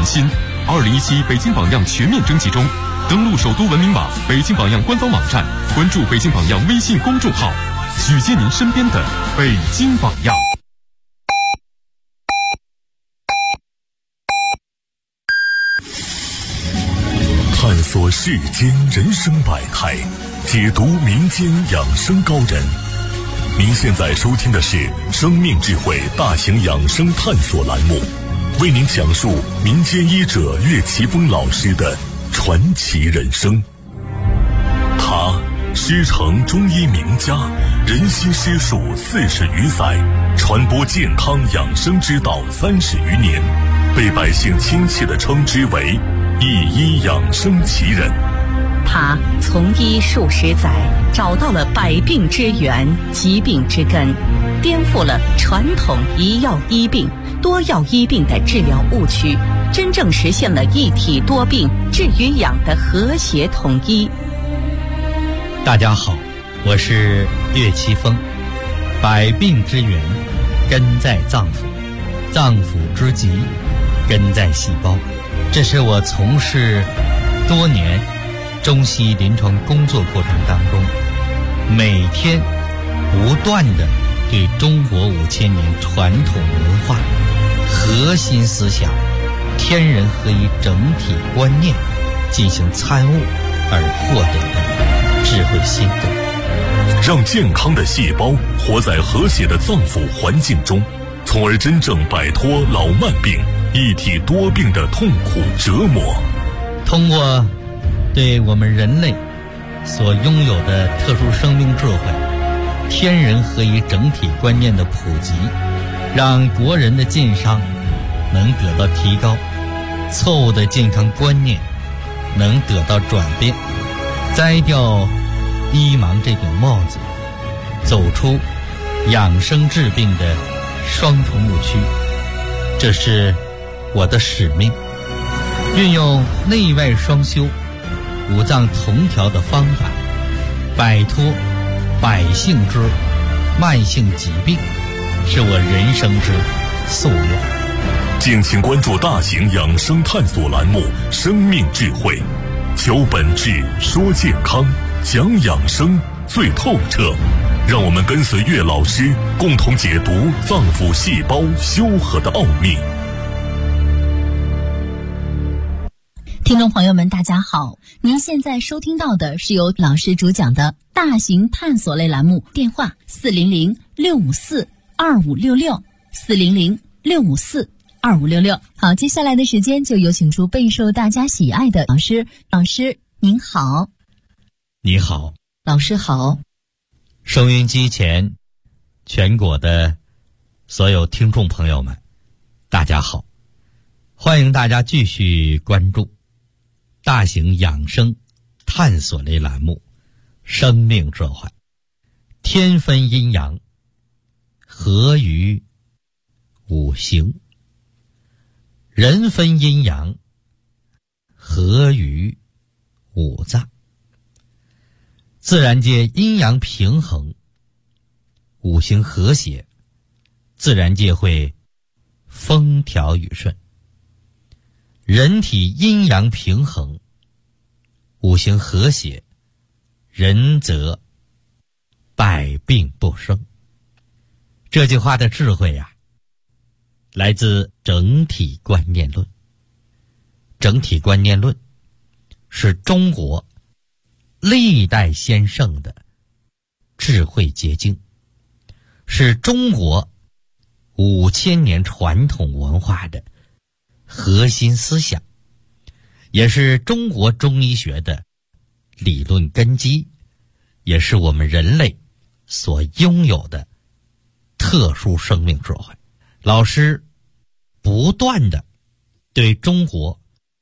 新。2017北京榜样全面征集中，登录首都文明网、北京榜样官方网站，关注北京榜样微信公众号，举荐您身边的北京榜样。 探索世间人生百态，解读民间养生高人。您现在收听的是生命智慧大型养生探索栏目，为您讲述民间医者岳奇峰老师的传奇人生。他师承中医名家，人悉师术40余载，传播健康养生之道30余年，被百姓亲切地称之为一医养生奇人。 他从医数十载，找到了百病之源、疾病之根，颠覆了传统一药医病、多药医病的治疗误区，真正实现了一体多病治与养的和谐统一。 大家好，我是岳奇峰。百病之源根在脏腑，脏腑之疾根在细胞。这是我从事多年中西医临床工作过程当中，每天不断的对中国5000年传统文化核心思想天人合一整体观念进行参悟而获得的智慧心得， 让健康的细胞活在和谐的脏腑环境中，从而真正摆脱老慢病、一体多病的痛苦折磨。 通过对我们人类所拥有的特殊生命智慧、天人合一整体观念的普及，让国人的健康能得到提高，错误的健康观念能得到转变，摘掉医盲这顶帽子，走出养生治病的双重误区。这是我的使命，运用内外双修、五脏同调的方法，摆脱百姓之慢性疾病，是我人生之夙愿。 敬请关注大型养生探索栏目《生命智慧》，求本质，说健康，讲养生最透彻。让我们跟随岳老师共同解读脏腑细胞修和的奥秘。 听众朋友们大家好，您现在收听到的是由老师主讲的大型探索类栏目，电话400-654-2566 400-654-2566。好，接下来的时间就有请出备受大家喜爱的老师。老师您好。 你好。 老师好。 收音机前全国的所有听众朋友们大家好，欢迎大家继续关注大型养生探索类栏目生命智慧。天分阴阳，合于五行；人分阴阳，合于五脏。自然界阴阳平衡，五行和谐，自然界会风调雨顺。人体阴阳平衡，五行和谐，人则百病不生。这句话的智慧啊，来自整体观念论。整体观念论是中国历代先圣的智慧结晶，是中国5000年传统文化的核心思想，也是中国中医学的理论根基，也是我们人类所拥有的特殊生命智慧。老师不断的对中国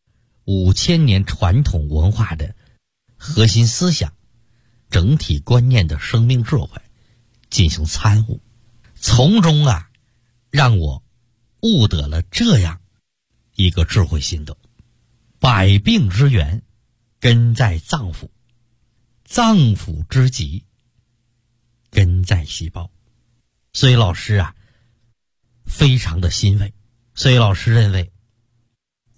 5000年传统文化的核心思想、整体观念的生命智慧进行参悟，从中啊，让我悟得了这样一个智慧心得：百病之源根在脏腑，脏腑之疾根在细胞。所以老师啊，非常的欣慰。所以老师认为，百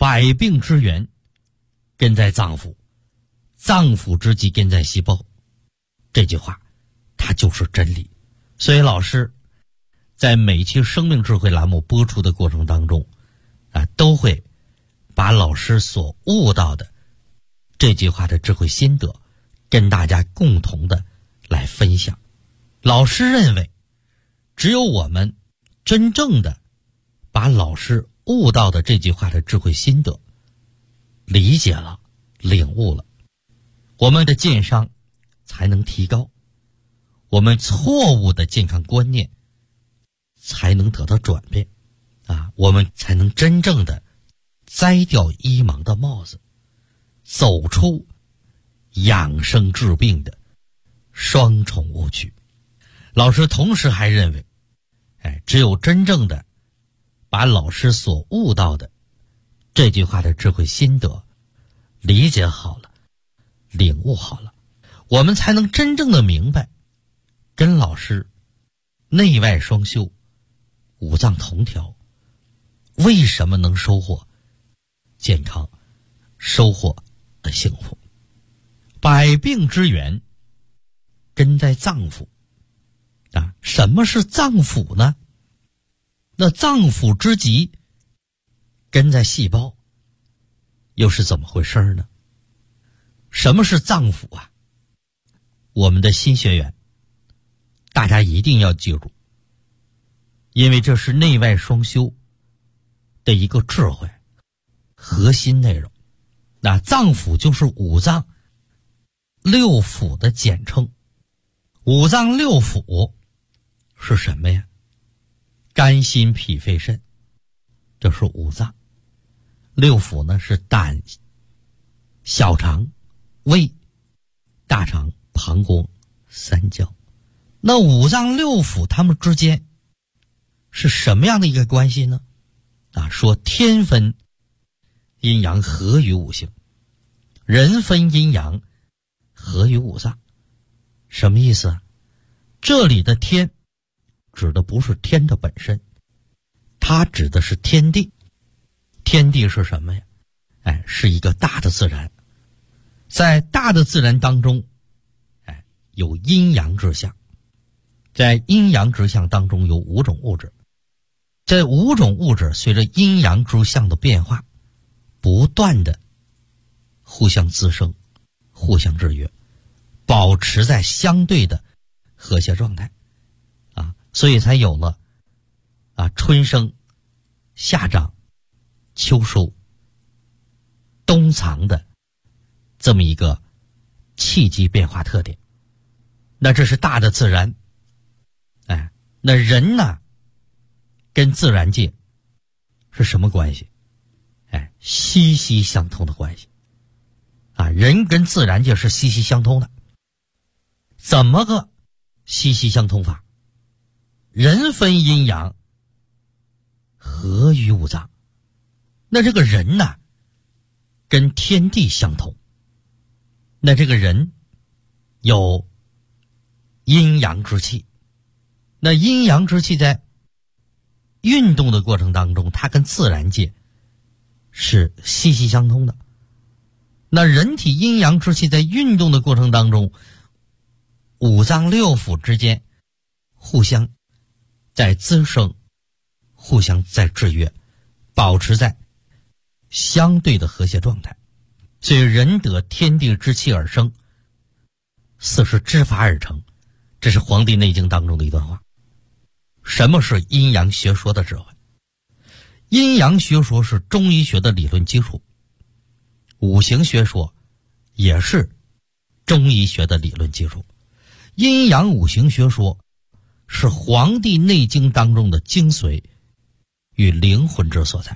百病之源根在脏腑，脏腑之基根在细胞。这句话它就是真理。所以老师在每期生命智慧栏目播出的过程当中都会把老师所悟到的这句话的智慧心得跟大家共同的来分享。老师认为，只有我们真正的把老师悟到的这句话的智慧心得理解了、领悟了，我们的健康才能提高，我们错误的健康观念才能得到转变我们才能真正的摘掉医盲的帽子，走出养生治病的双重误区。老师同时还认为，只有真正的把老师所悟到的这句话的智慧心得理解好了、领悟好了，我们才能真正的明白，跟老师内外双修、五脏同调，为什么能收获健康、收获幸福。百病之源根在脏腑什么是脏腑呢？那脏腑之基根在细胞，又是怎么回事呢？什么是脏腑我们的新学员大家一定要记住，因为这是内外双修的一个智慧核心内容。脏腑就是五脏六腑的简称。五脏六腑是什么呀？肝心脾肺肾，这是五脏。六腑呢是胆、小肠、胃、大肠、膀胱、三焦。那五脏六腑它们之间是什么样的一个关系呢？说天分阴阳合于五行，人分阴阳合于五脏。什么意思这里的天指的不是天的本身，它指的是天地。天地是什么呀？是一个大的自然。在大的自然当中有阴阳之象，在阴阳之象当中有五种物质。这五种物质随着阴阳之象的变化不断的互相滋生、互相制约，保持在相对的和谐状态所以才有了春生、夏长、秋收、冬藏的这么一个气机变化特点。那这是大的自然。那人呢跟自然界是什么关系？息息相通的关系人跟自然界是息息相通的。怎么个息息相通法？人分阴阳合于五脏。那这个人呢跟天地相同。那这个人有阴阳之气。那阴阳之气在运动的过程当中，它跟自然界是息息相通的。那人体阴阳之气在运动的过程当中，五脏六腑之间互相在滋生，互相在制约，保持在相对的和谐状态。所以人得天地之气而生，四是之法而成。这是《黄帝内经》当中的一段话。什么是阴阳学说的智慧？阴阳学说是中医学的理论基础，五行学说也是中医学的理论基础。阴阳五行学说是《黄帝内经》当中的精髓与灵魂之所在。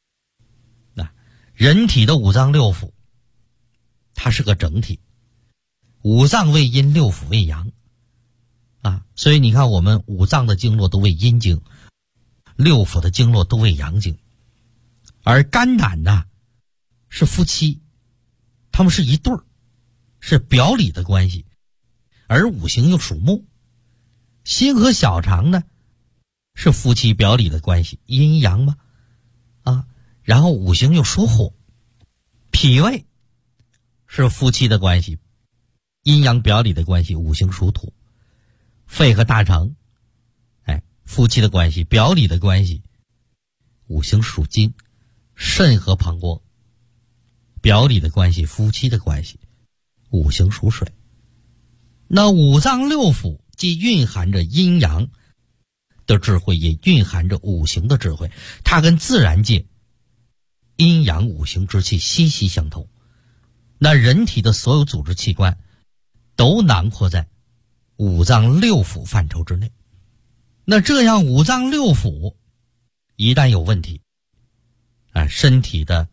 人体的五脏六腑它是个整体，五脏为阴，六腑为阳所以你看我们五脏的经络都为阴经，六腑的经络都为阳经。而肝胆呢是夫妻，他们是一对儿，是表里的关系。而五行又属木，心和小肠呢是夫妻表里的关系，阴阳嘛然后五行又属火，脾胃是夫妻的关系，阴阳表里的关系，五行属土。肺和大肠，夫妻的关系，表里的关系，五行属金。肾和膀胱，表里的关系，夫妻的关系，五行属水。那五脏六腑既蕴含着阴阳的智慧，也蕴含着五行的智慧，它跟自然界阴阳五行之气息息相通。那人体的所有组织器官都囊括在五脏六腑范畴之内。那这样五脏六腑一旦有问题，身体的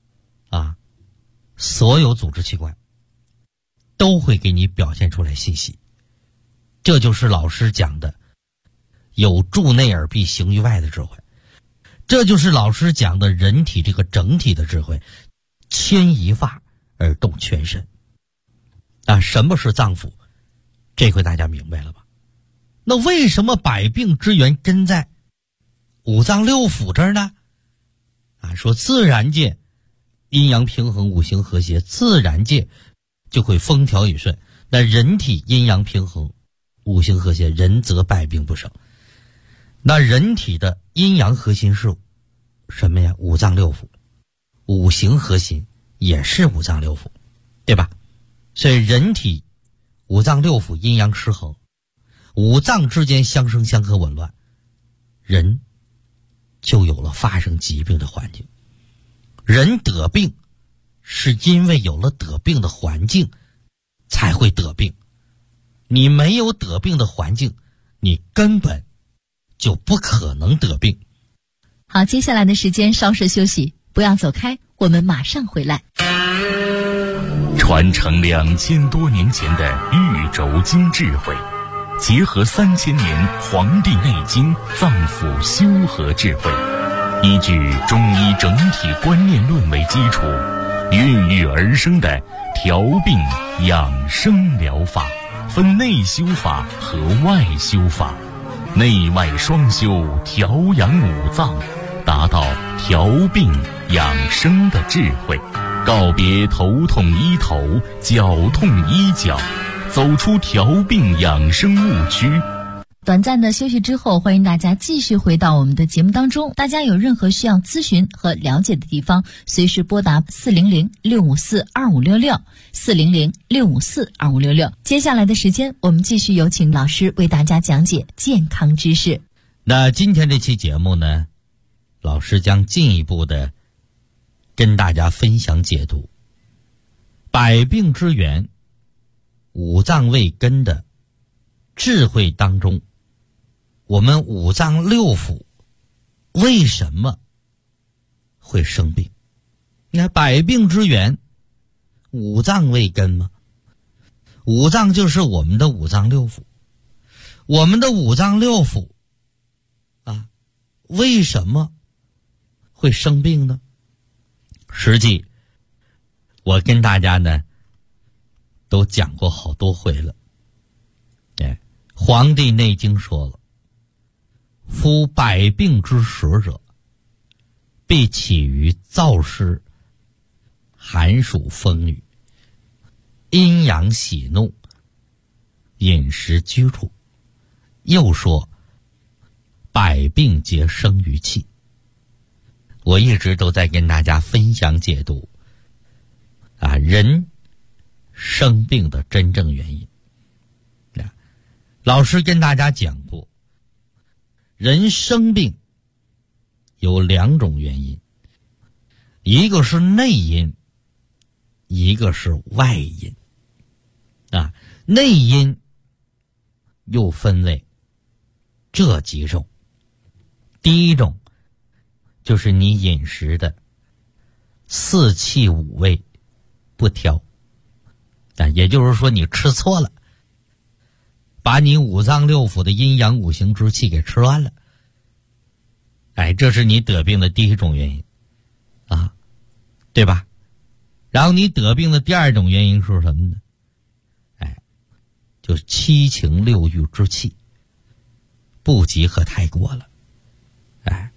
所有组织器官都会给你表现出来信息。这就是老师讲的有助内而必行于外的智慧，这就是老师讲的人体这个整体的智慧，牵一发而动全身。什么是脏腑？这回大家明白了吧？那为什么百病之源根在五脏六腑这儿呢？说自然界阴阳平衡，五行和谐，自然界就会风调雨顺。那人体阴阳平衡，五行和谐，人则百病不生。那人体的阴阳核心是什么呀？五脏六腑。五行核心也是五脏六腑，对吧？所以人体五脏六腑阴阳失衡，五脏之间相生相克紊乱，人就有了发生疾病的环境。人得病是因为有了得病的环境才会得病，你没有得病的环境，你根本就不可能得病。 好，接下来的时间稍事休息，不要走开，我们马上回来。 传承2000多年前的玉轴经智慧，结合3000年《黄帝内经》脏腑修和智慧，依据中医整体观念论为基础，孕育而生的调病养生疗法，分内修法和外修法，内外双修，调养五脏，达到调病养生的智慧，告别头痛医头，脚痛医脚，走出调病养生误区。 短暂的休息之后，欢迎大家继续回到我们的节目当中。大家有任何需要咨询和了解的地方，随时拨打400-654-2566 400-654-2566。接下来的时间，我们继续有请老师为大家讲解健康知识。 那今天这期节目呢，老师将进一步的跟大家分享解读百病之源五脏未根的智慧当中，我们五脏六腑为什么会生病？那百病之源五脏未根吗？五脏就是我们的五脏六腑，我们的五脏六腑为什么会生病呢？实际我跟大家呢都讲过好多回了。黄帝内经说了，夫百病之始者，必起于燥湿、寒暑风雨、阴阳喜怒、饮食居处。又说百病皆生于气。我一直都在跟大家分享解读人生病的真正原因。老师跟大家讲过，人生病有两种原因，一个是内因，一个是外因。内因又分为这几种。第一种就是你饮食的四气五味不调，也就是说你吃错了，把你五脏六腑的阴阳五行之气给吃乱了。这是你得病的第一种原因对吧？然后你得病的第二种原因是什么呢？就是七情六欲之气不及和太过了。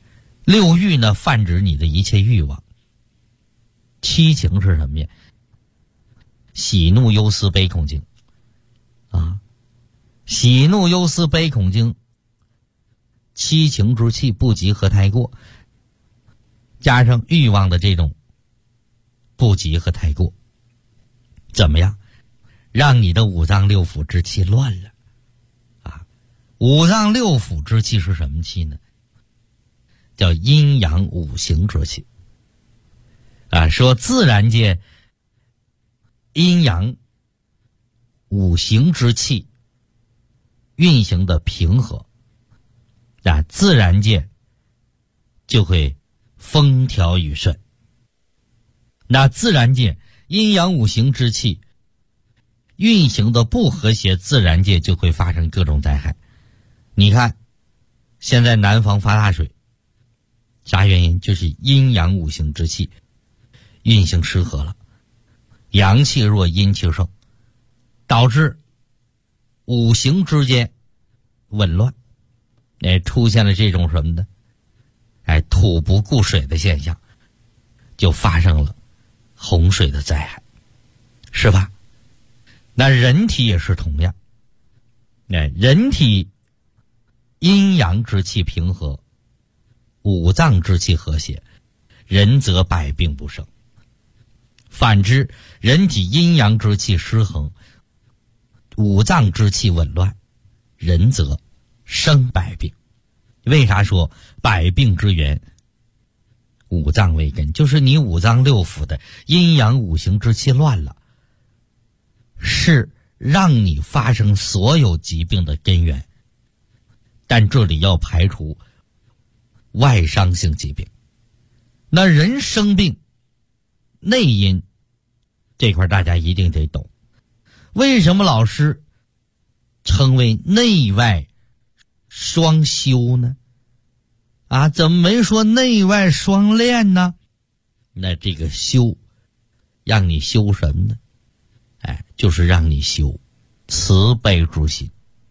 六欲呢，泛指你的一切欲望。七情是什么呀？喜怒忧思悲恐惊啊，喜怒忧思悲恐惊，七情之气不及和太过，加上欲望的这种不及和太过，怎么样？让你的五脏六腑之气乱了啊！五脏六腑之气是什么气呢？叫阴阳五行之气啊。说自然界阴阳五行之气运行的平和啊，自然界就会风调雨顺。那自然界阴阳五行之气运行的不和谐，自然界就会发生各种灾害。你看现在南方发大水，啥原因？就是阴阳五行之气运行失和了，阳气弱阴气盛，导致五行之间紊乱，出现了这种什么呢？土不顾水的现象，就发生了洪水的灾害，是吧？那人体也是同样，人体阴阳之气平和，五脏之气和谐，人则百病不生。反之，人体阴阳之气失衡，五脏之气紊乱，人则生百病。为啥说百病之源五脏为根？就是你五脏六腑的阴阳五行之气乱了，是让你发生所有疾病的根源。但这里要排除外伤性疾病。那人生病内因这块大家一定得懂。为什么老师称为内外双修呢？怎么没说内外双练呢？那这个修让你修什么呢？就是让你修慈悲之心。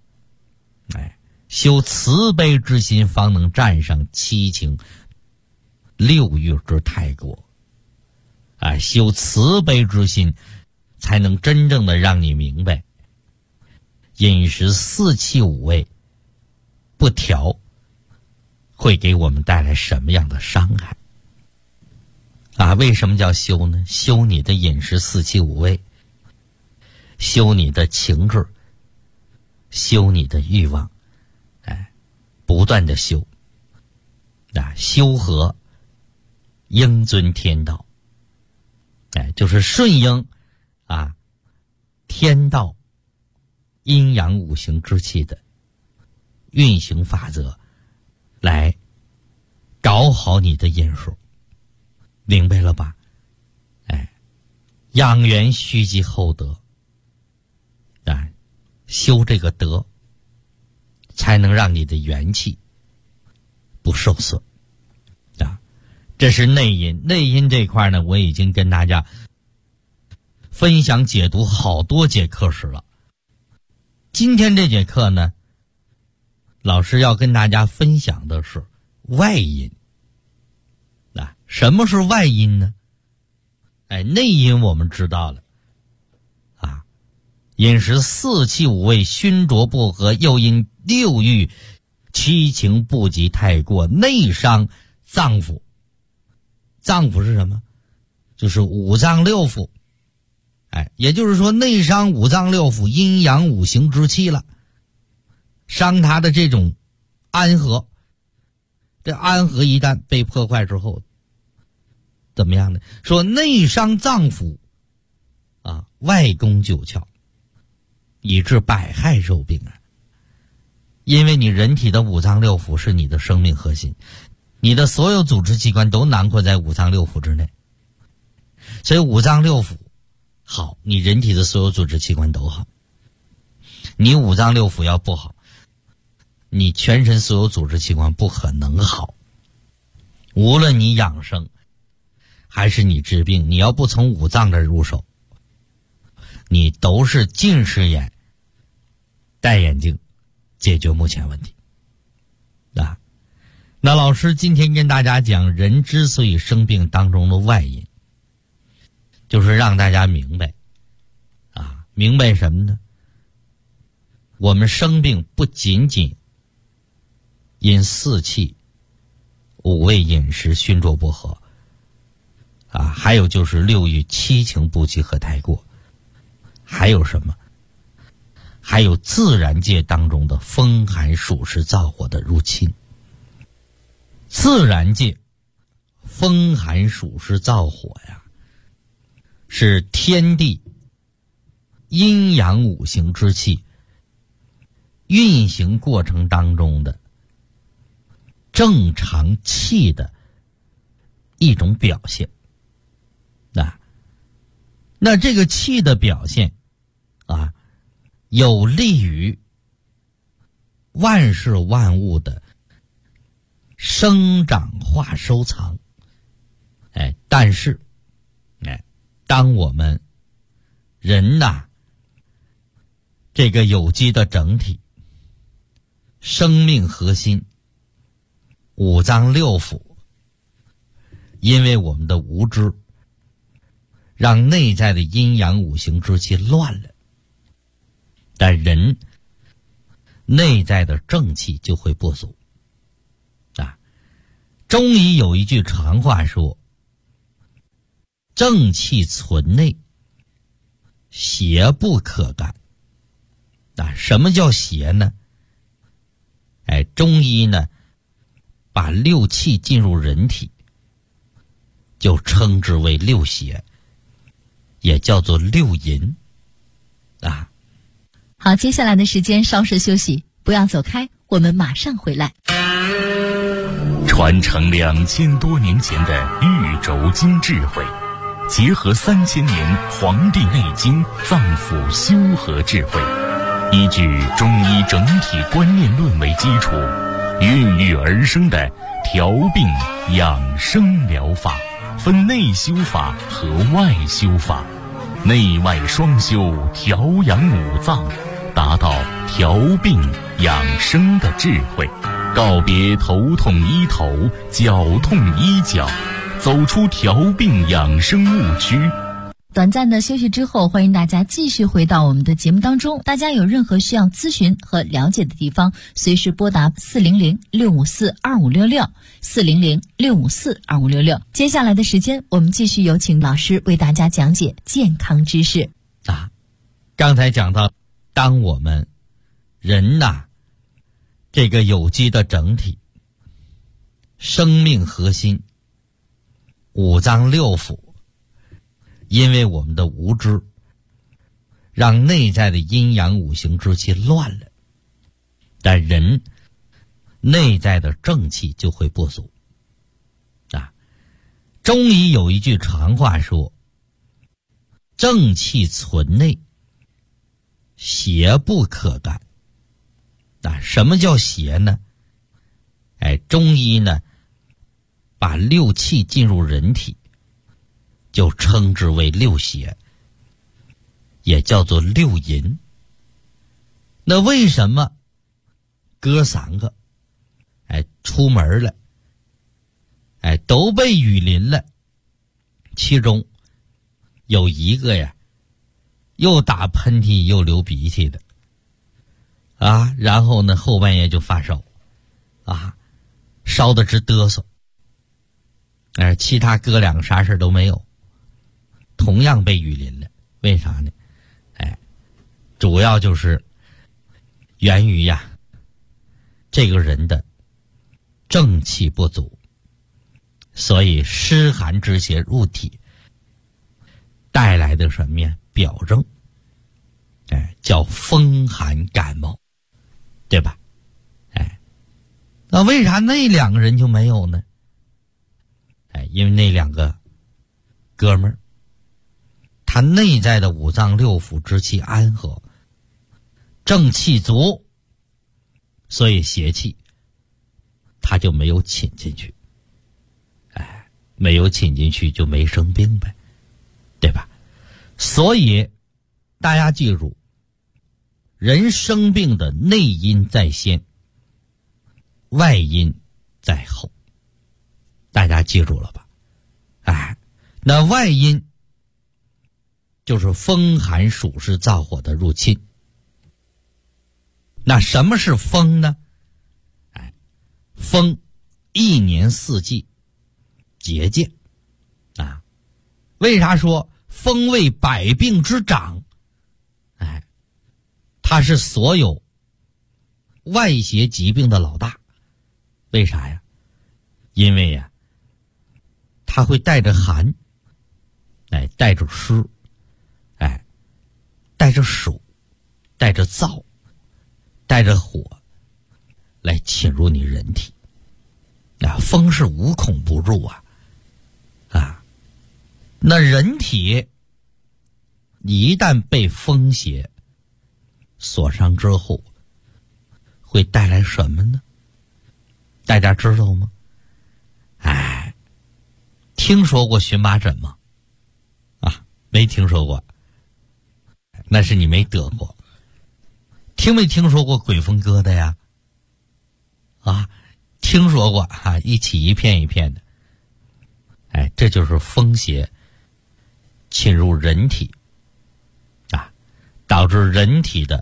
修慈悲之心，方能战胜七情六欲之太过。修慈悲之心，才能真正的让你明白，饮食四气五味不调会给我们带来什么样的伤害。为什么叫修呢？修你的饮食四气五味，修你的情志，修你的欲望，不断的修。修和应遵天道，就是顺应天道阴阳五行之气的运行法则，来搞好你的饮食，明白了吧？养元须积厚德，修这个德，才能让你的元气不受损。这是内因。内因这块呢，我已经跟大家分享解读好多节课时了。今天这节课呢，老师要跟大家分享的是外因。什么是外因呢？内因我们知道了，饮食四气五味熏浊不和，又因六欲七情不及太过，内伤脏腑。脏腑是什么？就是五脏六腑。也就是说内伤五脏六腑阴阳五行之气了，伤它的这种安和。这安和一旦被破坏之后，怎么样呢？说内伤脏腑外攻九窍，以致百害受病。因为你人体的五脏六腑是你的生命核心，你的所有组织器官都囊括在五脏六腑之内，所以五脏六腑好，你人体的所有组织器官都好。你五脏六腑要不好，你全身所有组织器官不可能好。无论你养生还是你治病，你要不从五脏这入手，你都是近视眼戴眼镜解决目前问题。 那老师今天跟大家讲人之所以生病当中的外因，就是让大家明白明白什么呢？我们生病不仅仅因四气、五味饮食熏灼不和还有就是六欲七情不齐和太过，还有什么？还有自然界当中的风寒暑湿燥火的入侵。自然界风寒暑湿燥火是天地阴阳五行之气运行过程当中的正常气的一种表现。那这个气的表现有利于万事万物的生长化收藏。但是当我们人这个有机的整体，生命核心，五脏六腑，因为我们的无知，让内在的阴阳五行之气乱了，但人内在的正气就会不足。中医有一句常话说，正气存内，邪不可干。什么叫邪呢？中医呢把六气进入人体就称之为六邪，也叫做六淫好，接下来的时间稍事休息，不要走开，我们马上回来。 传承2000多年前的玉轴经智慧，结合3000年《黄帝内经》脏腑修和智慧，依据中医整体观念论为基础，孕育而生的调病养生疗法，分内修法和外修法，内外双修，调养五脏，达到调病养生的智慧。告别头痛医头，脚痛医脚，走出调病养生误区。 短暂的休息之后，欢迎大家继续回到我们的节目当中。大家有任何需要咨询和了解的地方，随时拨打400-654-2566 400-654-2566。接下来的时间，我们继续有请老师为大家讲解健康知识。 刚才讲到，当我们人这个有机的整体，生命核心，五脏六腑，因为我们的无知，让内在的阴阳五行之气乱了，但人内在的正气就会不足中医有一句常话说，正气存内，邪不可干。什么叫邪呢？中医呢把六气进入人体就称之为六邪，也叫做六淫。那为什么哥3个出门了都被雨淋了，其中有一个又打喷嚏又流鼻涕的然后呢后半夜就发烧烧得直嘚瑟，其他哥2个啥事都没有，同样被雨淋了。为啥呢？主要就是源于这个人的正气不足，所以湿寒之邪入体带来的什么呀？表征叫风寒感冒，对吧？那为啥那2个人就没有呢？因为那2个哥们儿，他内在的五脏六腑之气安和，正气足，所以邪气他就没有侵进去，没有侵进去就没生病呗，对吧？所以大家记住，人生病的内因在先，外因在后。大家记住了吧？哎，那外因就是风寒暑湿燥火的入侵。那什么是风呢？哎，风一年四季节见啊。为啥说风为百病之长？哎，它是所有外邪疾病的老大。为啥呀？因为呀，它会带着寒，哎，带着湿，哎，带着暑，带着燥，带着火，来侵入你人体。啊，风是无孔不入啊！啊，那人体一旦被风邪所伤之后，会带来什么呢？大家知道吗？哎，听说过荨麻疹吗？啊，没听说过，那是你没得过。听没听说过鬼风疙瘩呀？啊，听说过啊，一起一片一片的。哎，这就是风邪侵入人体啊，导致人体的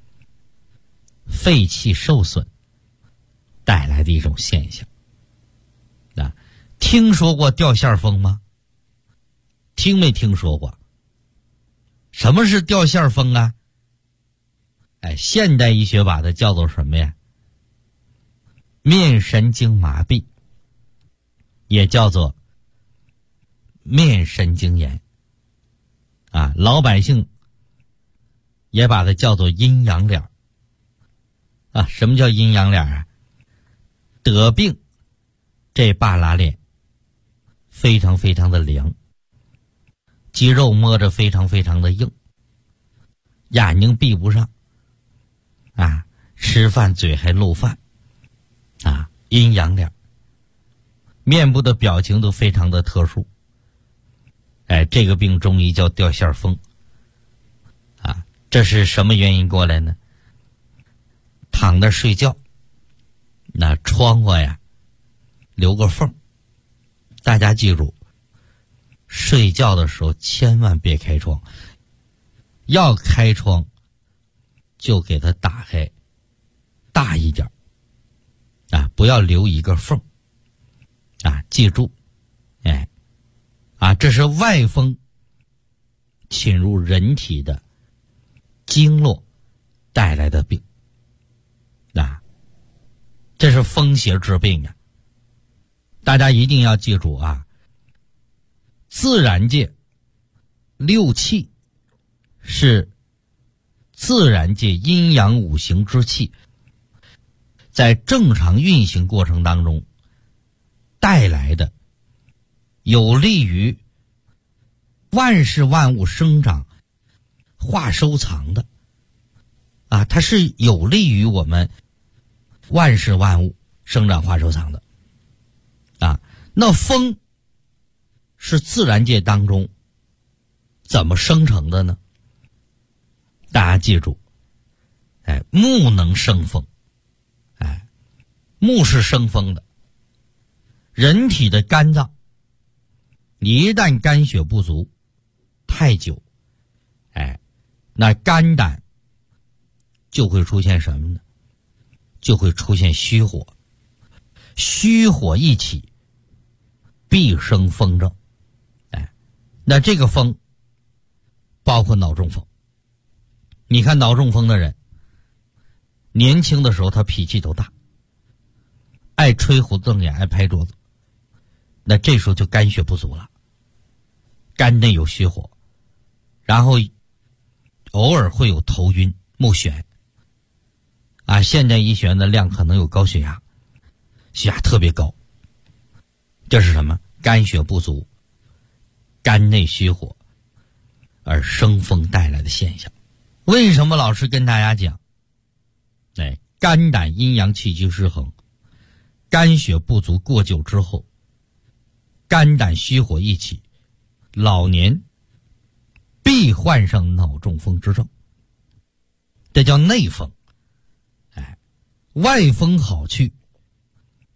肺气受损带来的一种现象。啊，听说过掉线风吗？听没听说过？什么是掉线风啊？哎，现代医学把它叫做什么呀？面神经麻痹，也叫做面神经炎。啊，老百姓也把它叫做阴阳脸。啊，什么叫阴阳脸啊？得病这半拉脸非常非常的凉，肌肉摸着非常非常的硬，眼睛闭不上，啊，吃饭嘴还漏饭，啊，阴阳脸，面部的表情都非常的特殊。哎，这个病中医叫掉线风。啊，这是什么原因过来呢？躺着睡觉，那窗户呀留个缝。大家记住，睡觉的时候千万别开窗，要开窗就给它打开大一点啊，不要留一个缝啊，记住。哎，啊，这是外风侵入人体的经络带来的病啊，这是风邪之病啊。大家一定要记住啊，自然界六气是自然界阴阳五行之气在正常运行过程当中带来的，有利于万事万物生长化收藏的啊，它是有利于我们万事万物生长化收藏的啊。那风是自然界当中怎么生成的呢？大家记住，哎，木能生风，哎，木是生风的。人体的肝脏一旦肝血不足太久，哎，那肝胆就会出现什么呢？就会出现虚火，虚火一起必生风症。哎，那这个风包括脑中风。你看脑中风的人年轻的时候他脾气都大，爱吹胡子瞪眼，爱拍桌子，那这时候就肝血不足了，肝内有虚火，然后偶尔会有头晕目眩啊，现代医学的量可能有高血压，血压特别高，这是什么？肝血不足，肝内虚火而生风带来的现象。为什么老师跟大家讲，哎，肝胆阴阳气机失衡，肝血不足过久之后，肝胆虚火一起，老年必患上脑中风之症，这叫内风。哎，外风好去，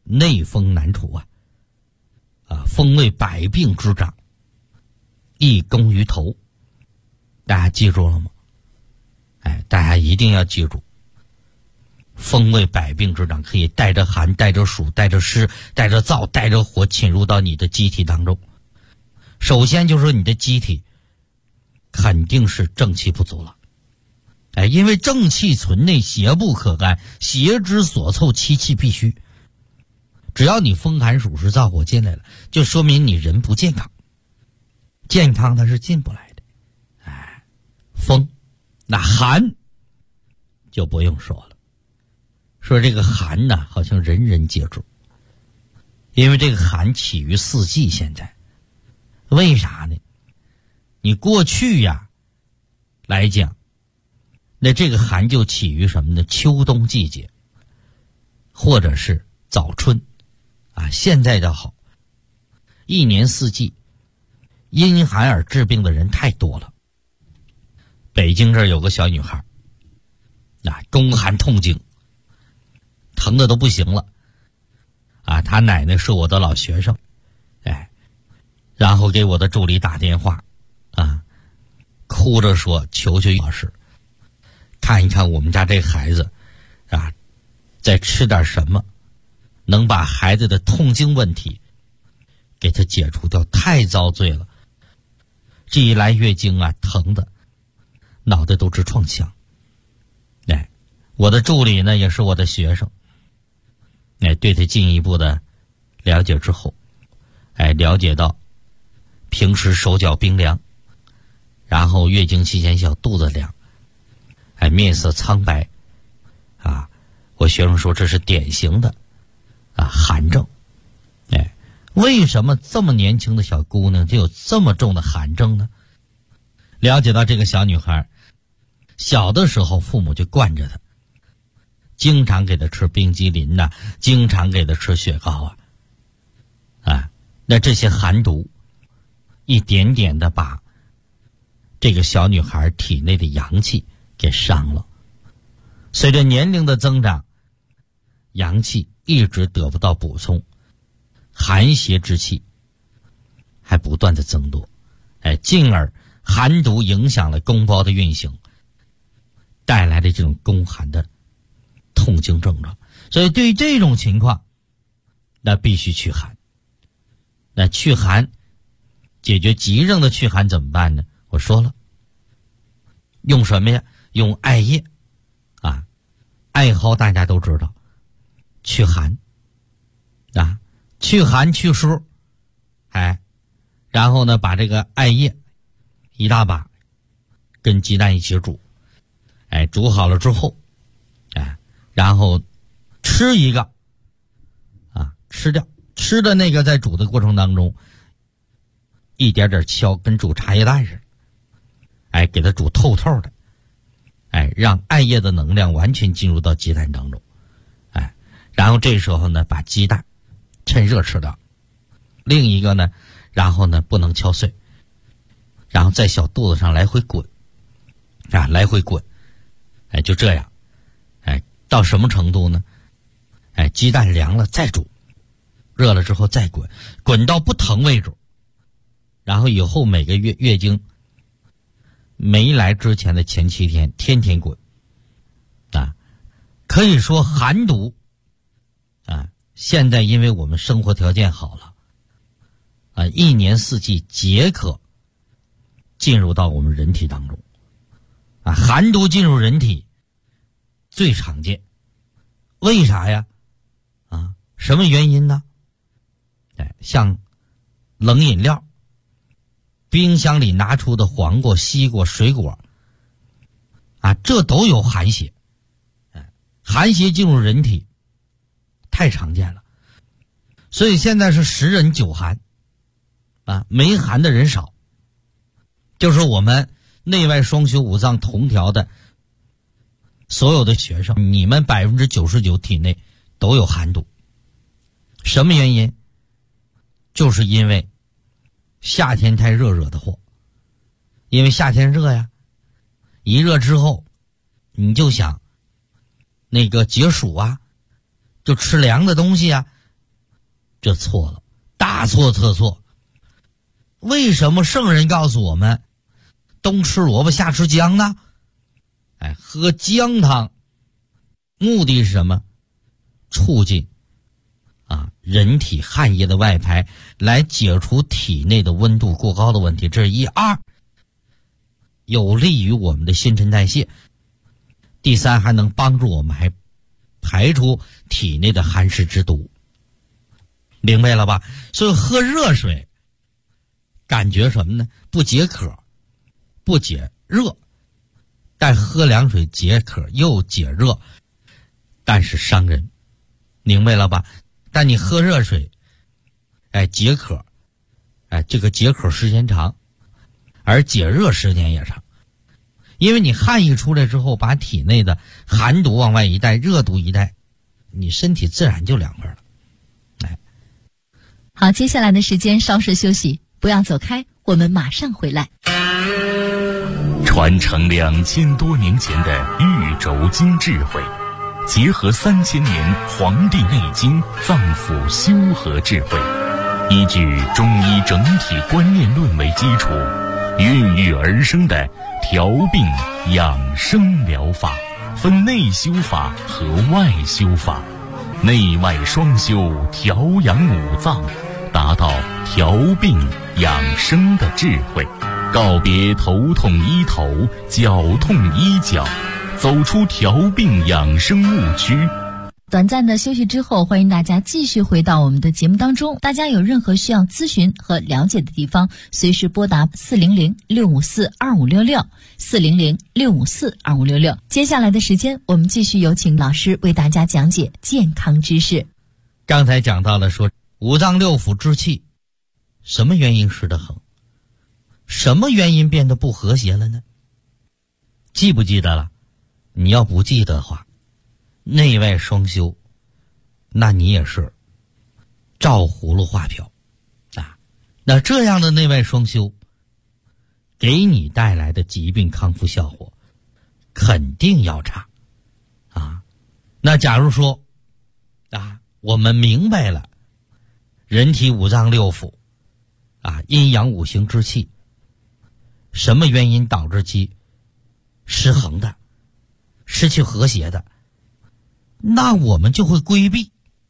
内风难除风为百病之长，易攻于头。大家记住了吗？大家一定要记住，风为百病之长，可以带着寒、带着暑、带着湿、带着燥、带着火侵入到你的机体当中。首先就是你的机体肯定是正气不足了。因为正气存内，邪不可干，邪之所凑，其气必虚。只要你风寒暑湿燥火进来了，就说明你人不健康，健康它是进不来的。风，那寒就不用说了。说这个寒呢，好像人人皆知，因为这个寒起于四季。现在为啥呢？你过去来讲，那这个寒就起于什么呢？秋冬季节，或者是早春现在倒好，一年四季因寒而治病的人太多了。北京这儿有个小女孩宫寒痛经，疼的都不行了她奶奶是我的老学生，然后给我的助理打电话哭着说求求老师看一看我们家这孩子再吃点什么能把孩子的痛经问题给他解除掉，太遭罪了。这一来月经疼的脑袋都直撞墙。我的助理呢也是我的学生，对他进一步的了解之后，了解到平时手脚冰凉，然后月经期间小肚子凉，面色苍白我学生说这是典型的寒症。为什么这么年轻的小姑娘就有这么重的寒症呢？了解到这个小女孩小的时候父母就惯着她，经常给她吃冰激凌经常给她吃雪糕那这些寒毒一点点的把这个小女孩体内的阳气给伤了。随着年龄的增长，阳气一直得不到补充，寒邪之气还不断的增多，进而寒毒影响了宫包的运行，带来的这种宫寒的痛经症状。所以对于这种情况，那必须祛寒。那祛寒解决急症的祛寒怎么办呢？我说了，用什么呀？用艾叶艾蒿大家都知道，祛寒祛寒祛湿，然后呢把这个艾叶一大把跟鸡蛋一起煮，煮好了之后然后吃一个吃掉，吃的那个在煮的过程当中一点点敲，跟煮茶叶蛋似的，给它煮透透的，让艾叶的能量完全进入到鸡蛋当中，然后这时候呢把鸡蛋趁热吃掉，另一个呢然后呢不能敲碎，然后在小肚子上来回滚来回滚，就这样，到什么程度呢？鸡蛋凉了再煮，热了之后再滚，滚到不疼为止。然后以后每个月经没来之前的前7天天天滚可以说寒毒现在因为我们生活条件好了一年四季皆可进入到我们人体当中寒毒进入人体最常见。为啥呀？什么原因呢？像冷饮料、冰箱里拿出的黄瓜、西瓜、水果这都有寒邪。寒邪进入人体太常见了，所以现在是10人9寒没寒的人少。就是我们内外双修五脏同调的所有的学生，你们99%体内都有寒毒。什么原因？就是因为夏天太热惹的祸。因为夏天热呀，一热之后你就想那个解暑就吃凉的东西这错了，大错特错。为什么圣人告诉我们冬吃萝卜夏吃姜呢？喝姜汤目的是什么？促进人体汗液的外排，来解除体内的温度过高的问题，这是一。二，有利于我们的新陈代谢。第三，还能帮助我们还排出体内的寒湿之毒。明白了吧？所以喝热水感觉什么呢？不解渴，不解热，但喝凉水解渴又解热，但是伤人。明白了吧？但你喝热水解渴，这个解渴时间长，而解热时间也长。因为你汗一出来之后，把体内的寒毒往外一带，热毒一带，你身体自然就凉快了。 好，接下来的时间稍事休息，不要走开，我们马上回来。 传承2000多年前的玉轴经智慧，结合3000年《黄帝内经》脏腑修和智慧，依据中医整体观念论为基础，孕育而生的调病养生疗法，分内修法和外修法，内外双修，调养五脏，达到调病养生的智慧，告别头痛医头，脚痛医脚，走出调病养生误区。 短暂的休息之后，欢迎大家继续回到我们的节目当中。大家有任何需要咨询和了解的地方，随时拨打400-654-2566 400-654-2566。接下来的时间，我们继续有请老师为大家讲解健康知识。 刚才讲到了说五脏六腑之气什么原因失的衡，什么原因变得不和谐了呢？记不记得了？你要不记得的话，内外双修，那你也是照葫芦画瓢那这样的内外双修给你带来的疾病康复效果肯定要差那假如说我们明白了人体五脏六腑阴阳五行之气什么原因导致其失衡的，失去和谐的，那我们就会规避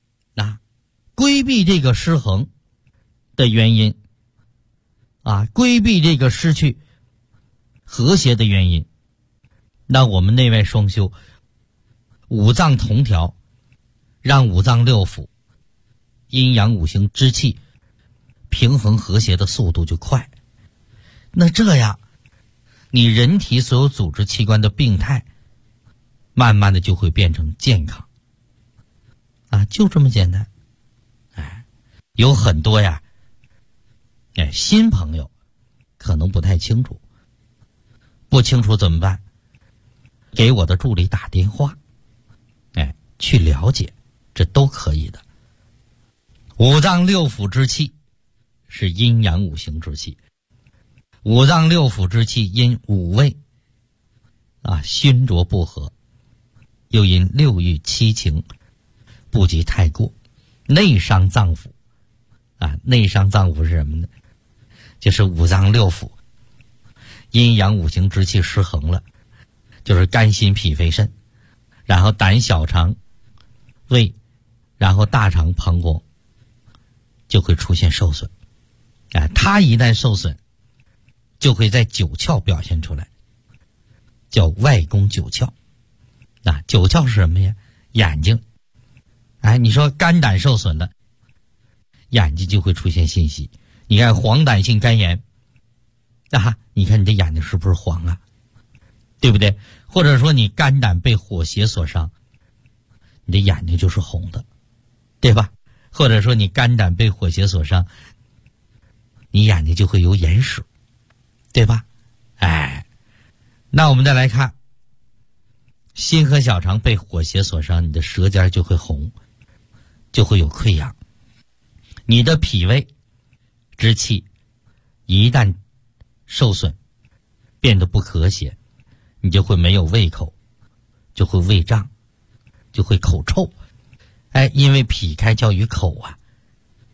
这个失衡的原因规避这个失去和谐的原因。那我们内外双修，五脏同调，让五脏六腑阴阳五行之气平衡和谐的速度就快。那这样你人体所有组织器官的病态慢慢的就会变成健康就这么简单。有很多新朋友可能不太清楚，不清楚怎么办？给我的助理打电话去了解，这都可以的。五脏六腑之气是阴阳五行之气，五脏六腑之气因五味熏浊不和，又因六欲七情不及太过，内伤脏腑内伤脏腑是什么呢？就是五脏六腑阴阳五行之气失衡了，就是肝心脾肺肾，然后胆小肠胃，然后大肠膀胱就会出现受损它一旦受损就会在九窍表现出来，叫外攻九窍九窍是什么呀？眼睛你说肝胆受损了，眼睛就会出现信息。你看黄疸性肝炎你看你的眼睛是不是黄对不对？或者说你肝胆被火邪所伤，你的眼睛就是红的，对吧？或者说你肝胆被火邪所伤，你眼睛就会有眼屎，对吧？那我们再来看心和小肠被火邪所伤，你的舌尖就会红，就会有溃疡。你的脾胃之气一旦受损，变得不和谐，你就会没有胃口，就会胃胀，就会口臭因为脾开窍于口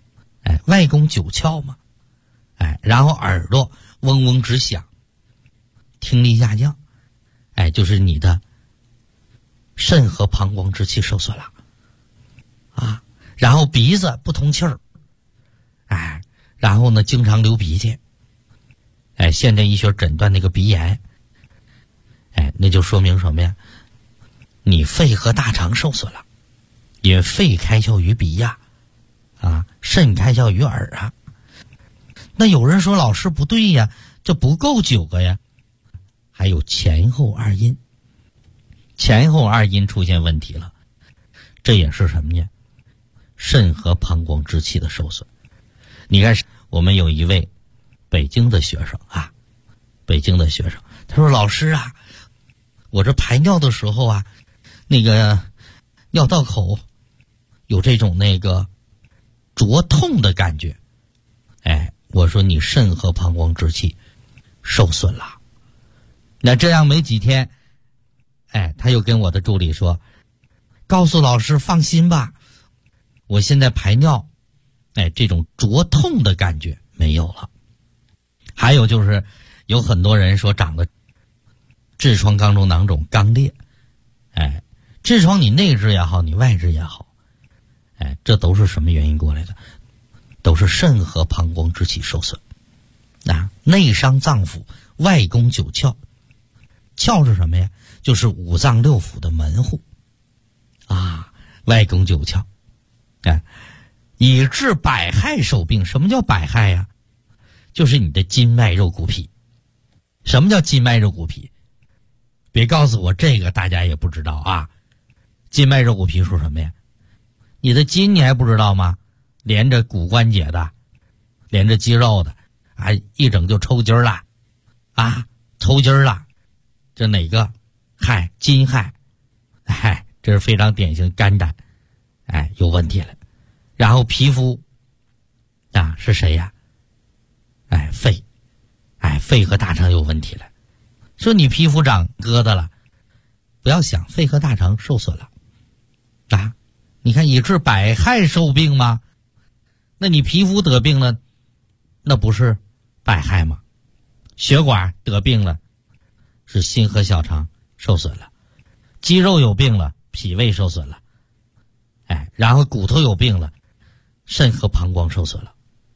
外宫九窍嘛，然后耳朵嗡嗡直响，听力下降，就是你的肾和膀胱之气受损了啊。然后鼻子不通气儿，然后呢经常流鼻涕，现代医学诊断那个鼻炎，那就说明什么呀？你肺和大肠受损了，因为肺开窍于鼻呀，肾开窍于耳啊。那有人说老师不对呀，这不够9个呀，还有前后二阴，前后二阴出现问题了，这也是什么呀？肾和膀胱之气的受损。你看我们有一位北京的学生北京的学生，他说老师啊，我这排尿的时候啊，那个尿道口有这种那个灼痛的感觉。我说你肾和膀胱之气受损了。那这样没几天，他又跟我的助理说，告诉老师放心吧，我现在排尿，这种灼痛的感觉没有了。还有就是有很多人说长了痔疮肛中囊肿肛裂，痔疮你内痔也好，你外痔也好，这都是什么原因过来的？都是肾和膀胱之气受损。内伤脏腑，外攻九窍。窍是什么呀？就是五脏六腑的门户外攻九窍，以致百害受病。什么叫百害呀？就是你的筋脉肉骨皮。什么叫筋脉肉骨皮？别告诉我这个大家也不知道啊。筋脉肉骨皮说什么呀？你的筋你还不知道吗？连着骨关节的，连着肌肉的一整就抽筋了抽筋了，这哪个害？筋害，这是非常典型肝胆有问题了。然后皮肤是谁呀？肺，肺和大肠有问题了。说你皮肤长疙瘩了，不要想，肺和大肠受损了你看以致百害受病吗？那你皮肤得病了，那不是百害吗？血管得病了，是心和小肠受损了；肌肉有病了，脾胃受损了；然后骨头有病了，肾和膀胱受损了。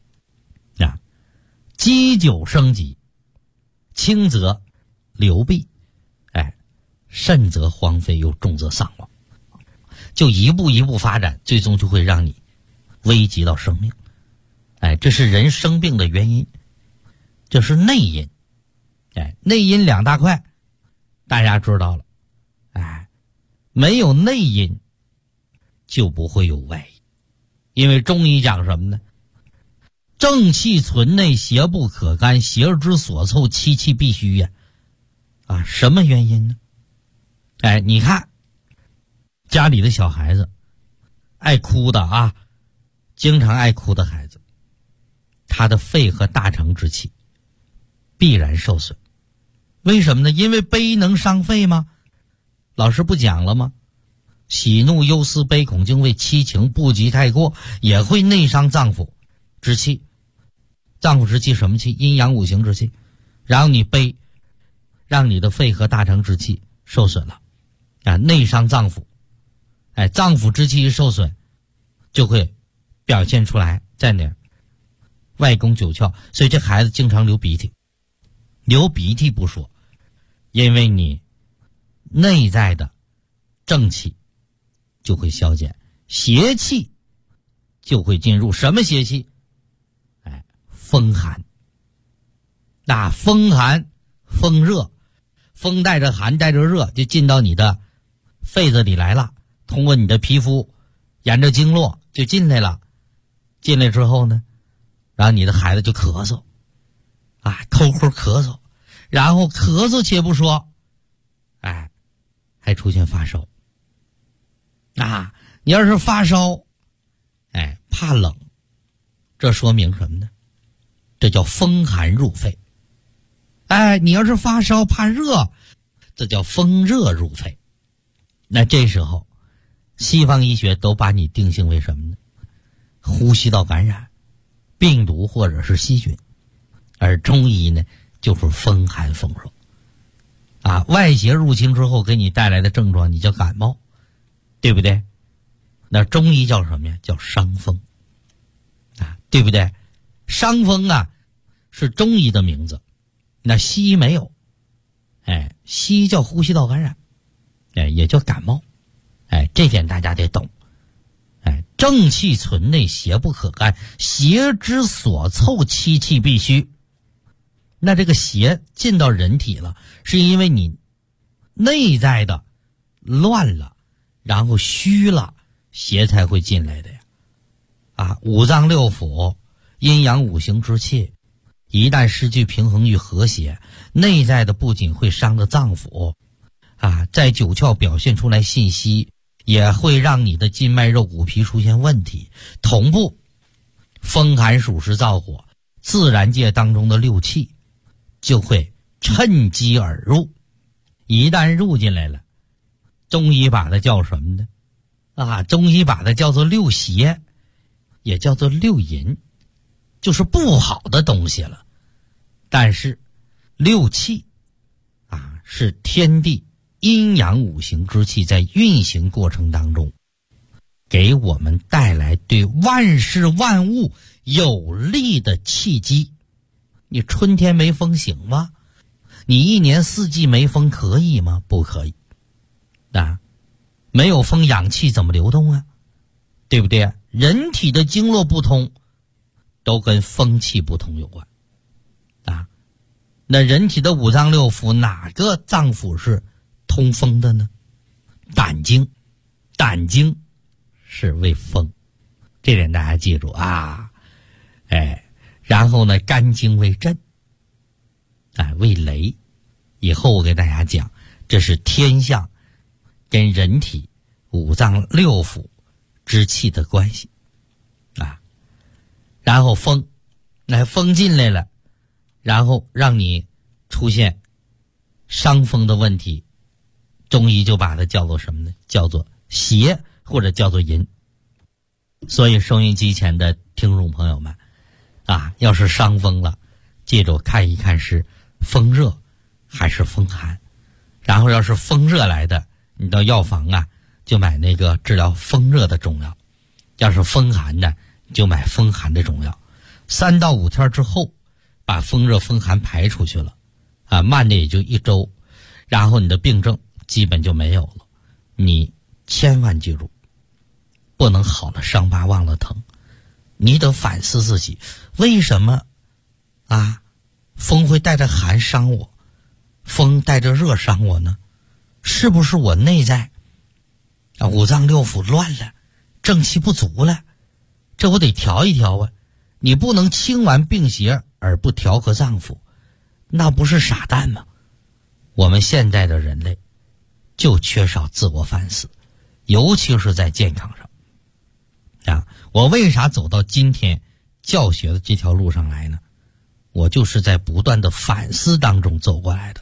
积久生疾，轻则流弊，甚则荒废，又重则丧亡，就一步一步发展，最终就会让你危及到生命。这是人生病的原因，这是内因。内因两大块，大家知道了。没有内因就不会有外因，因为中医讲什么呢？正气存内，邪不可干，邪而之所凑，其气必虚呀。什么原因呢？你看家里的小孩子爱哭的经常爱哭的孩子，他的肺和大肠之气必然受损。为什么呢？因为悲能伤肺吗？老师不讲了吗？喜怒忧思悲恐惊畏七情不及太过，也会内伤脏腑之气。脏腑之气什么气？阴阳五行之气。然后你悲，让你的肺和大肠之气受损了内伤脏腑。脏腑之气一受损，就会表现出来在哪儿？外攻九窍。所以这孩子经常流鼻涕。流鼻涕不说，因为你内在的正气就会消减，邪气就会进入。什么邪气？风寒。风寒风热，风带着寒带着热就进到你的肺子里来了，通过你的皮肤沿着经络就进来了。进来之后呢，然后你的孩子就咳嗽抠抠咳嗽，然后咳嗽且不说还出现发烧你要是发烧怕冷，这说明什么呢？这叫风寒入肺。你要是发烧怕热，这叫风热入肺。那这时候西方医学都把你定性为什么呢？呼吸道感染。 病毒或者是细菌，而中医呢就是风寒风热啊，外邪入侵之后给你带来的症状你叫感冒，对不对？那中医叫什么呀？叫伤风啊，对不对？伤风啊是中医的名字，那西医没有。西医叫呼吸道感染，也叫感冒，这点大家得懂。正气存内，邪不可干，邪之所凑，七气必虚。那这个邪进到人体了，是因为你内在的乱了，然后虚了，邪才会进来的呀。五脏六腑、阴阳五行之气，一旦失去平衡与和谐，内在的不仅会伤了脏腑，在九窍表现出来信息，也会让你的筋脉肉骨皮出现问题。同步，风寒暑湿燥火，自然界当中的六气就会趁机而入。一旦入进来了，中医把它叫什么呢？中医把它叫做六邪，也叫做六淫，就是不好的东西了。但是六气是天地阴阳五行之气在运行过程当中给我们带来对万事万物有利的契机。你春天没风行吗？你一年四季没风可以吗？不可以。没有风氧气怎么流动啊？对不对？人体的经络不通都跟风气不通有关。那人体的五脏六腑哪个脏腑是通风的呢？胆经，胆经是为风，这点大家记住啊。然后呢，肝经为震，为雷。以后我给大家讲，这是天象跟人体五脏六腑之气的关系然后风，风进来了，然后让你出现伤风的问题，中医就把它叫做什么呢？叫做邪，或者叫做淫。所以收音机前的听众朋友们要是伤风了，记住看一看是风热还是风寒。然后要是风热来的，你到药房就买那个治疗风热的中药，要是风寒的就买风寒的中药。3到5天之后把风热风寒排出去了慢的也就1周，然后你的病症基本就没有了。你千万记住，不能好了伤疤忘了疼，你得反思自己，为什么风会带着寒伤我，风带着热伤我呢？是不是我内在五脏六腑乱了，正气不足了？这我得调一调你不能清完病邪而不调和脏腑，那不是傻蛋吗？我们现在的人类就缺少自我反思，尤其是在健康上我为啥走到今天教学的这条路上来呢？我就是在不断的反思当中走过来的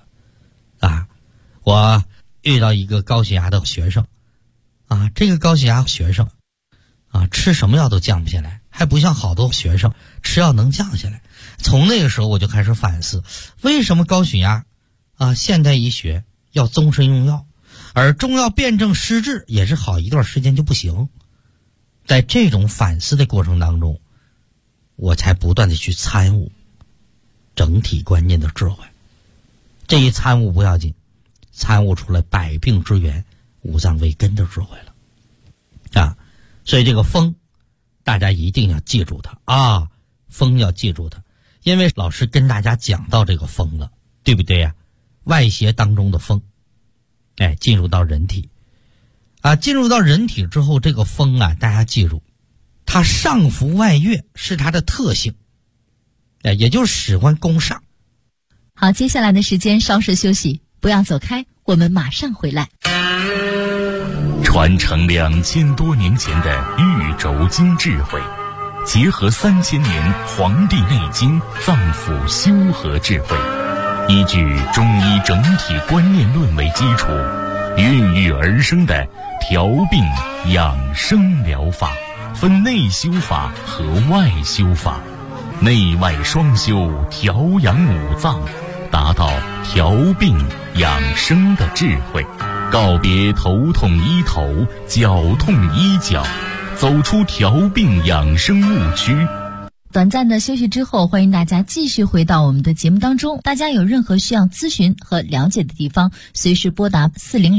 我遇到一个高血压的学生这个高血压学生吃什么药都降不下来，还不像好多学生吃药能降下来。从那个时候我就开始反思，为什么高血压现代医学要终身用药，而中药辨证施治也是好一段时间就不行。在这种反思的过程当中，我才不断的去参悟整体观念的智慧。这一参悟不要紧，参悟出来百病之源、五脏为根的智慧了所以这个风大家一定要记住它风要记住它，因为老师跟大家讲到这个风了，对不对呀？外邪当中的风进入到人体进入到人体之后，这个风大家记住，它上浮外越是它的特性也就是喜欢攻上。 好，接下来的时间稍事休息，不要走开，我们马上回来。 传承2000多年前的玉轴经智慧，结合3000年《黄帝内经》脏腑修和智慧，依据中医整体观念论为基础，孕育而生的调病养生疗法，分内修法和外修法， 内外双修，调养五脏，达到调病养生的智慧，告别头痛医头，脚痛医脚，走出调病养生误区。 短暂的休息之后，欢迎大家继续回到我们的节目当中。大家有任何需要咨询和了解的地方，随时拨打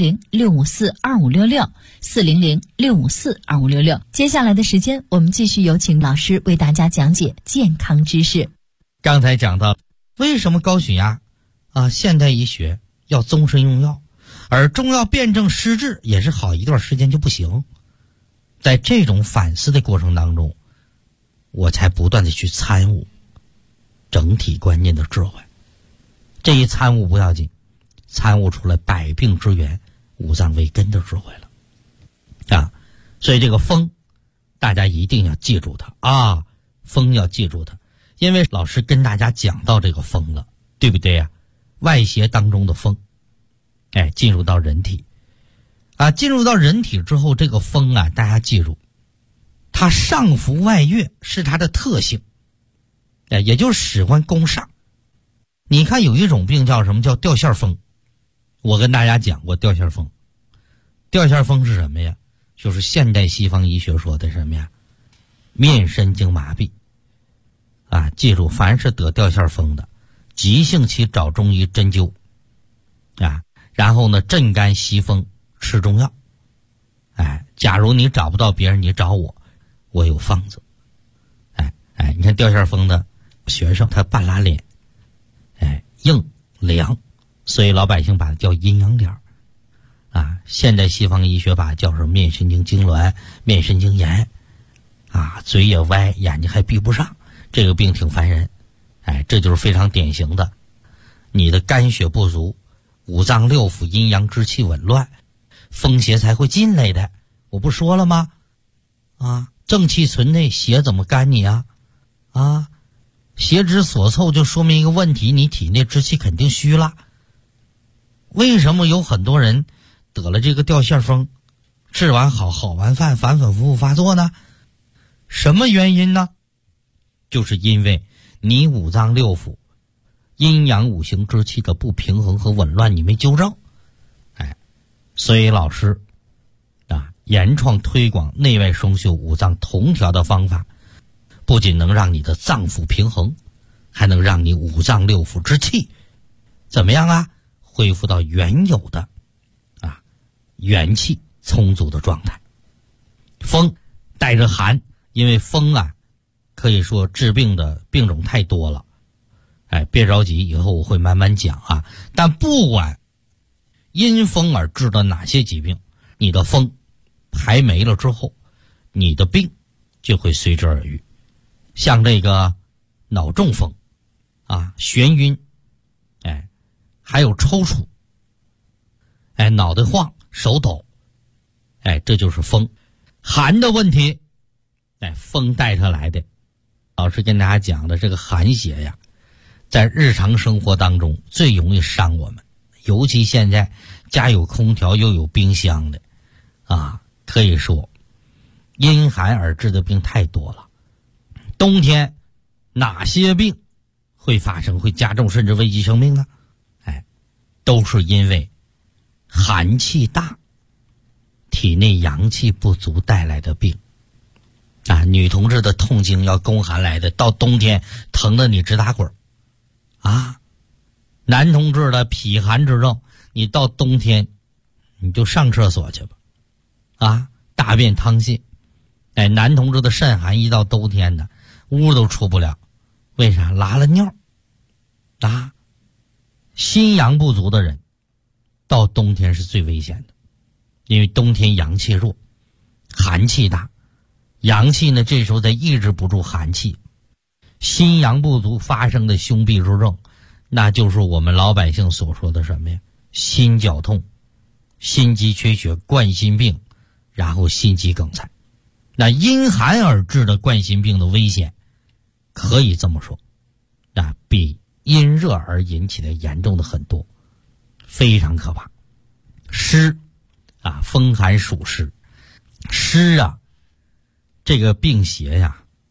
400-654-2566 400-654-2566。接下来的时间，我们继续有请老师为大家讲解健康知识。 刚才讲到为什么高血压现代医学要终身用药，而中药辨证施治也是好一段时间就不行。在这种反思的过程当中，我才不断的去参悟整体观念的智慧。这一参悟不要紧，参悟出来百病之源、五脏为根的智慧了所以这个风大家一定要记住它风要记住它，因为老师跟大家讲到这个风了，对不对外邪当中的风进入到人体进入到人体之后，这个风大家记住，它上浮外越是它的特性也就是使唤攻上。你看有一种病叫什么？叫掉线风。我跟大家讲过掉线风。掉线风是什么呀？就是现代西方医学说的什么呀？面神经麻痹记住，凡是得掉线风的，急性期找中医针灸然后呢镇肝息风，吃中药假如你找不到别人，你找我有方子你看掉线风的学生，他半拉脸硬凉，所以老百姓把它叫阴阳脸现代西方医学把它叫什么？面神经痉挛、面神经炎嘴也歪，眼睛还闭不上，这个病挺烦人这就是非常典型的你的肝血不足，五脏六腑阴阳之气紊乱，风邪才会进来的。我不说了吗正气存内，邪怎么干你邪之所凑，就说明一个问题，你体内之气肯定虚了。为什么有很多人得了这个掉线风，治完好完饭反反复复发作呢？什么原因呢？就是因为你五脏六腑阴阳五行之气的不平衡和紊乱你没纠正所以老师原创推广内外双修五脏同调的方法，不仅能让你的脏腑平衡，还能让你五脏六腑之气怎么样恢复到原有的元气充足的状态。风带着寒，因为风可以说治病的病种太多了别着急，以后我会慢慢讲但不管因风而治的哪些疾病，你的风排没了之后，你的病就会随之而愈。像这个脑中风眩晕还有抽搐脑袋晃手抖这就是风。寒的问题风带它来的。老师跟大家讲的这个寒邪呀，在日常生活当中最容易伤我们，尤其现在家有空调又有冰箱的可以说因寒而致的病太多了。冬天哪些病会发生，会加重甚至危及生命呢？都是因为寒气大，体内阳气不足带来的病女同志的痛经要宫寒来的，到冬天疼得你直打滚男同志的脾寒之症，你到冬天你就上厕所去吧大便溏泻男同志的肾寒，一到冬天的屋都出不了，为啥？拉了尿心阳不足的人到冬天是最危险的，因为冬天阳气弱，寒气大，阳气呢这时候在抑制不住寒气，心阳不足发生的胸痹之症，那就是我们老百姓所说的什么呀？心绞痛、心肌缺血、冠心病，然后心肌梗塞。那因寒而致的冠心病的危险，可以这么说比因热而引起的严重的很多，非常可怕。湿风寒属湿，湿这个病邪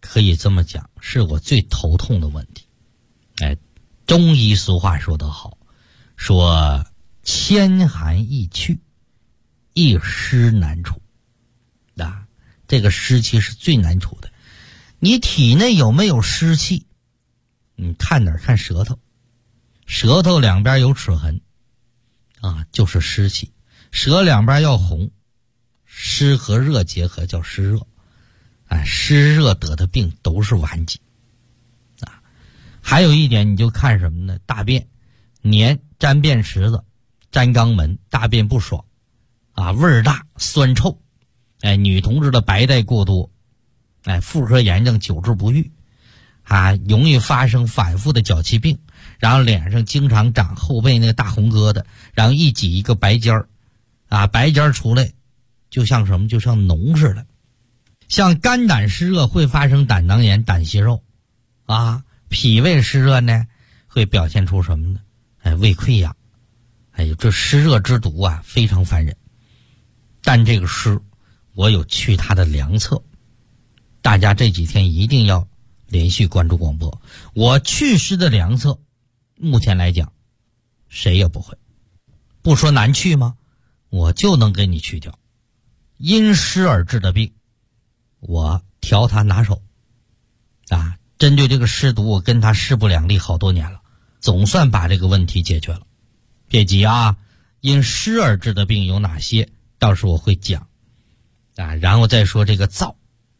可以这么讲，是我最头痛的问题。中医俗话说得好，说千寒易去，一湿难除。这个湿气是最难除的。你体内有没有湿气？你看哪儿？看舌头，舌头两边有齿痕就是湿气。舌两边要红，湿和热结合叫湿热。湿热得的病都是顽疾。还有一点你就看什么呢？大便黏粘便池子，粘肛门，大便不爽味儿大酸臭。女同志的白带过多，妇科炎症久治不愈容易发生反复的脚气病，然后脸上经常长后背那个大红疙瘩，然后一挤一个白尖儿白尖儿出来就像什么？就像脓似的。像肝胆湿热会发生胆囊炎、胆息肉脾胃湿热呢会表现出什么呢？胃溃疡。这湿热之毒非常烦人。但这个湿我有去它的良策，大家这几天一定要连续关注广播。我祛湿的良策目前来讲谁也不会，不说难去吗？我就能给你去掉。因湿而治的病我调它拿手针对这个湿毒，我跟他势不两立好多年了，总算把这个问题解决了。别急因湿而治的病有哪些，到时候我会讲然后再说这个燥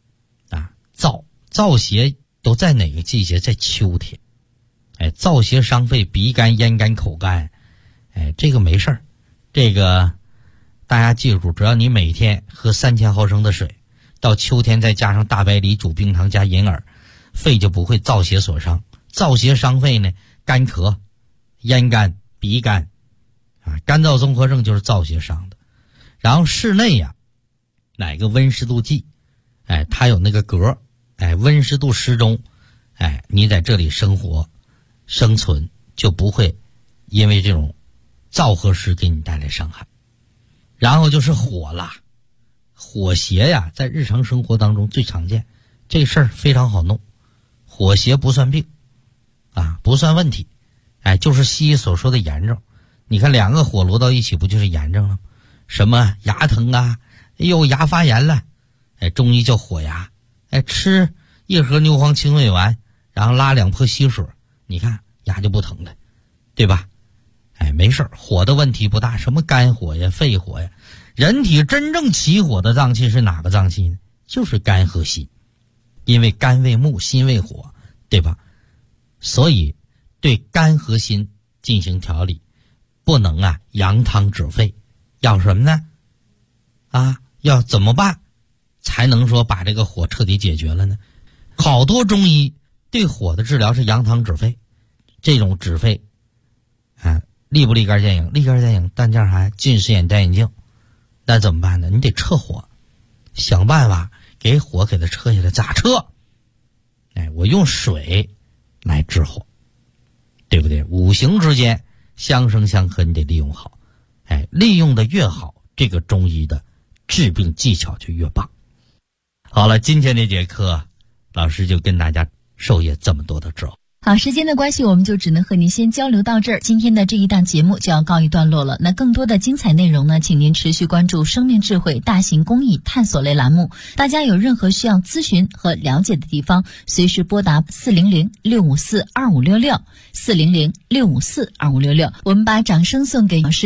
燥邪都在哪个季节？在秋天。燥邪伤肺，鼻干、咽干、口干，这个没事儿。这个大家记住，只要你每天喝3000毫升的水，到秋天再加上大白梨煮冰糖加银耳，肺就不会燥邪所伤。燥邪伤肺呢，干咳、咽干、鼻干干燥综合症就是燥邪伤的。然后室内哪个温湿度计它有那个格温湿度适中你在这里生活生存就不会因为这种燥和湿给你带来伤害。然后就是火了，火邪在日常生活当中最常见，这事儿非常好弄。火邪不算病不算问题就是西医所说的炎症。你看两个火摞到一起不就是炎症了吗？什么牙疼牙发炎了中医叫火牙吃1盒牛黄清胃丸，然后拉2泼稀水，你看牙就不疼了，对吧？没事，火的问题不大，什么肝火呀、肺火呀。人体真正起火的脏器是哪个脏器呢？就是肝和心。因为肝为木，心为火，对吧？所以对肝和心进行调理，不能扬汤止沸。要什么呢？要怎么办才能说把这个火彻底解决了呢？好多中医对火的治疗是扬汤止沸。这种止沸立不立竿见影？立竿见影，但叫啥？近视眼戴眼镜。那怎么办呢？你得撤火，想办法给火给它撤下来。咋撤？我用水来治火，对不对？五行之间相生相克，你得利用好。利用的越好，这个中医的治病技巧就越棒。好了，今天这节课老师就跟大家授业这么多的知识。 好，时间的关系，我们就只能和您先交流到这儿。今天的这一档节目就要告一段落了。那更多的精彩内容呢，请您持续关注生命智慧大型公益探索类栏目。大家有任何需要咨询和了解的地方，随时拨打400-654-2566，400-654-2566。我们把掌声送给老师。